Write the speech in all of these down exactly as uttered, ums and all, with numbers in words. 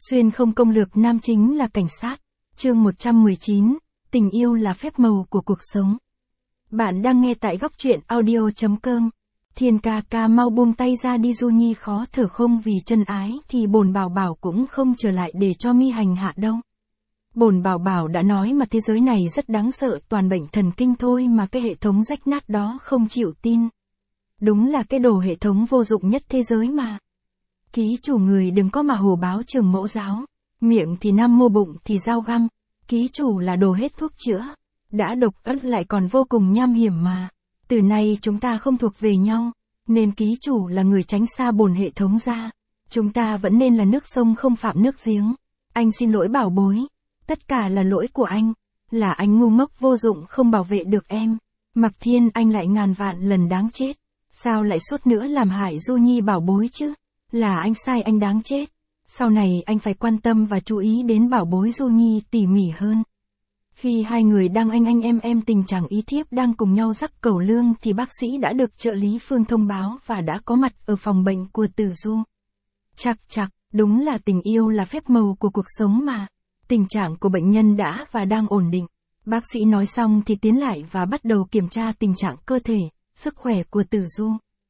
Xuyên không công lược nam chính là cảnh sát. Chương một trăm mười chín, tình yêu là phép màu của cuộc sống. Bạn đang nghe tại góc truyện audio chấm com. Thiên ca ca mau buông tay ra đi, Du Nhi khó thở không vì chân ái thì bổn bảo bảo cũng không trở lại để cho mi hành hạ đâu. Bổn bảo bảo đã nói mà thế giới này rất đáng sợ, toàn bệnh thần kinh thôi mà cái hệ thống rách nát đó không chịu tin. Đúng là cái đồ hệ thống vô dụng nhất thế giới mà. Ký chủ người đừng có mà hồ báo trường mẫu giáo. Miệng thì nam mô, bụng thì dao găm. Ký chủ là đồ hết thuốc chữa. Đã độc ác lại còn vô cùng nham hiểm mà. Từ nay chúng ta không thuộc về nhau. Nên ký chủ là người tránh xa bổn hệ thống ra. Chúng ta vẫn nên là nước sông không phạm nước giếng. Anh xin lỗi bảo bối. Tất cả là lỗi của anh. Là anh ngu ngốc vô dụng không bảo vệ được em. Mặc Thiên, anh lại ngàn vạn lần đáng chết. Sao lại suốt nữa làm hại Du Nhi bảo bối chứ? Là anh sai, anh đáng chết. Sau này anh phải quan tâm và chú ý đến bảo bối Du Nhi tỉ mỉ hơn. Khi hai người đang anh anh em em tình trạng ý thiếp đang cùng nhau rắc cẩu lương thì bác sĩ đã được trợ lý Phương thông báo và đã có mặt ở phòng bệnh của Tử Du. Chạc chạc, đúng là tình yêu là phép màu của cuộc sống mà. Tình trạng của bệnh nhân đã và đang ổn định. Bác sĩ nói xong thì tiến lại và bắt đầu kiểm tra tình trạng cơ thể, sức khỏe của Tử Du.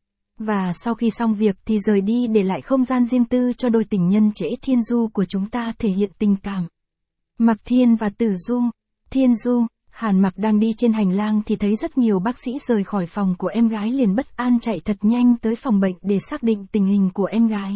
Và sau khi xong việc thì rời đi để lại không gian riêng tư cho đôi tình nhân Trễ Thiên Du của chúng ta thể hiện tình cảm. Mặc Thiên và Tử Du. Thiên Du, Hàn Mặc đang đi trên hành lang thì thấy rất nhiều bác sĩ rời khỏi phòng của em gái, liền bất an chạy thật nhanh tới phòng bệnh để xác định tình hình của em gái.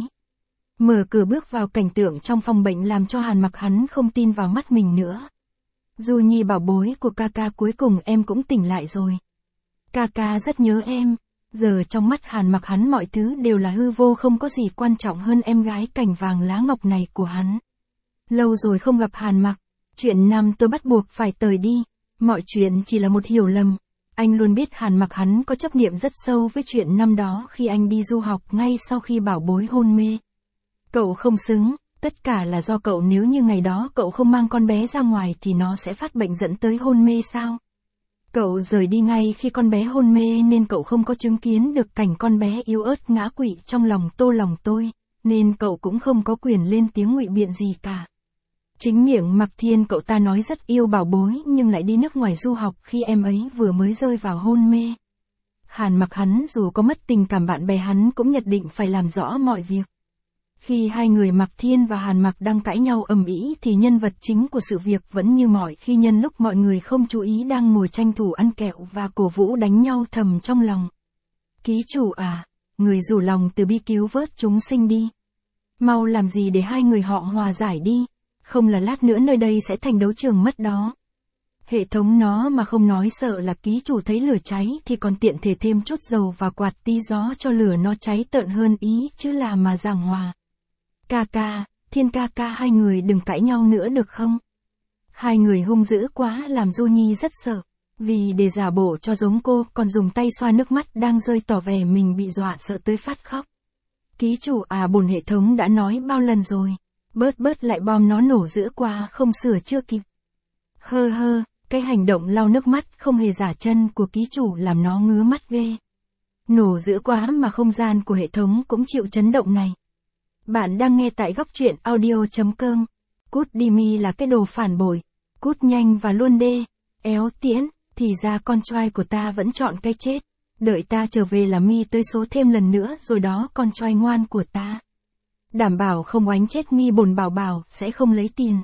Mở cửa bước vào, cảnh tượng trong phòng bệnh làm cho Hàn Mặc hắn không tin vào mắt mình nữa. Du Nhi bảo bối của ca ca, cuối cùng em cũng tỉnh lại rồi. Ca ca rất nhớ em. Giờ trong mắt Hàn Mặc hắn mọi thứ đều là hư vô, không có gì quan trọng hơn em gái cảnh vàng lá ngọc này của hắn. Lâu rồi không gặp Hàn Mặc. Chuyện năm tôi bắt buộc phải tời đi. Mọi chuyện chỉ là một hiểu lầm. Anh luôn biết Hàn Mặc hắn có chấp niệm rất sâu với chuyện năm đó khi anh đi du học ngay sau khi bảo bối hôn mê. Cậu không xứng, tất cả là do cậu, nếu như ngày đó cậu không mang con bé ra ngoài thì nó sẽ phát bệnh dẫn tới hôn mê sao? Cậu rời đi ngay khi con bé hôn mê nên cậu không có chứng kiến được cảnh con bé yếu ớt ngã quỵ trong lòng tô lòng tôi, nên cậu cũng không có quyền lên tiếng ngụy biện gì cả. Chính miệng Mặc Thiên cậu ta nói rất yêu bảo bối nhưng lại đi nước ngoài du học khi em ấy vừa mới rơi vào hôn mê. Hàn Mặc hắn dù có mất tình cảm bạn bè hắn cũng nhất định phải làm rõ mọi việc. Khi hai người Mặc Thiên và Hàn Mặc đang cãi nhau ầm ĩ thì nhân vật chính của sự việc vẫn như mọi khi, nhân lúc mọi người không chú ý đang ngồi tranh thủ ăn kẹo và cổ vũ đánh nhau thầm trong lòng. Ký chủ à, người rủ lòng từ bi cứu vớt chúng sinh đi. Mau làm gì để hai người họ hòa giải đi, không là lát nữa nơi đây sẽ thành đấu trường mất đó. Hệ thống nó mà không nói sợ là ký chủ thấy lửa cháy thì còn tiện thể thêm chút dầu và quạt tí gió cho lửa nó cháy tợn hơn ý chứ là mà giảng hòa. Ca ca, Thiên ca ca, hai người đừng cãi nhau nữa được không? Hai người hung dữ quá làm Du Nhi rất sợ. Vì để giả bộ cho giống cô còn dùng tay xoa nước mắt đang rơi, tỏ vẻ mình bị dọa sợ tới phát khóc. Ký chủ à, bổn hệ thống đã nói bao lần rồi. Bớt bớt lại bom nó nổ dữ quá không sửa chưa kịp. Hơ hơ, cái hành động lau nước mắt không hề giả chân của ký chủ làm nó ngứa mắt ghê. Nổ dữ quá mà không gian của hệ thống cũng chịu chấn động này. Bạn đang nghe tại góc truyện audio chấm com. Cút đi mi là cái đồ phản bội. Cút nhanh và luôn đê. Éo tiễn, thì ra con trai của ta vẫn chọn cái chết. Đợi ta trở về là mi tới số thêm lần nữa rồi đó con trai ngoan của ta. Đảm bảo không oánh chết mi, bổn bảo bảo sẽ không lấy tiền.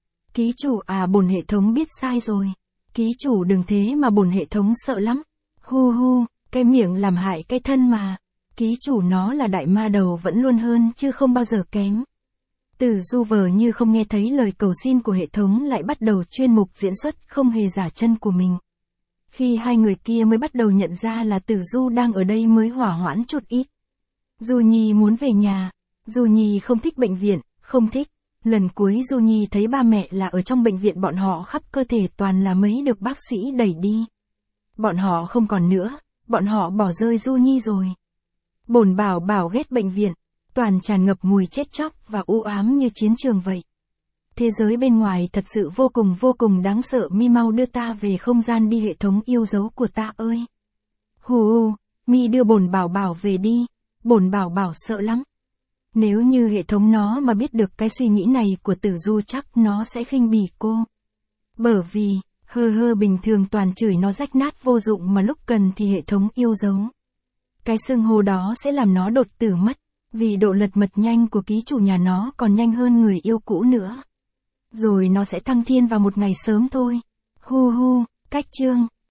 Ký chủ à, bổn hệ thống biết sai rồi. Ký chủ đừng thế mà, bổn hệ thống sợ lắm. Hu hu, cái miệng làm hại cái thân mà. Ký chủ nó là đại ma đầu vẫn luôn hơn chứ không bao giờ kém. Tử Du vờ như không nghe thấy lời cầu xin của hệ thống, lại bắt đầu chuyên mục diễn xuất không hề giả chân của mình. Khi hai người kia mới bắt đầu nhận ra là Tử Du đang ở đây mới hỏa hoãn chút ít. Du Nhi muốn về nhà. Du Nhi không thích bệnh viện, không thích. Lần cuối Du Nhi thấy ba mẹ là ở trong bệnh viện, bọn họ khắp cơ thể toàn là mấy được bác sĩ đẩy đi. Bọn họ không còn nữa, bọn họ bỏ rơi Du Nhi rồi. Bổn bảo bảo ghét bệnh viện, toàn tràn ngập mùi chết chóc và u ám như chiến trường vậy. Thế giới bên ngoài thật sự vô cùng vô cùng đáng sợ, mi mau đưa ta về không gian đi, hệ thống yêu dấu của ta ơi. Hù, mi đưa bổn bảo bảo về đi, bổn bảo bảo sợ lắm. Nếu như hệ thống nó mà biết được cái suy nghĩ này của Tử Du chắc nó sẽ khinh bỉ cô. Bởi vì, hơ hơ bình thường toàn chửi nó rách nát vô dụng mà lúc cần thì hệ thống yêu dấu. Cái xưng hô đó sẽ làm nó đột tử mất, vì độ lật mật nhanh của ký chủ nhà nó còn nhanh hơn người yêu cũ nữa. Rồi nó sẽ thăng thiên vào một ngày sớm thôi. Hu hu, cách chương.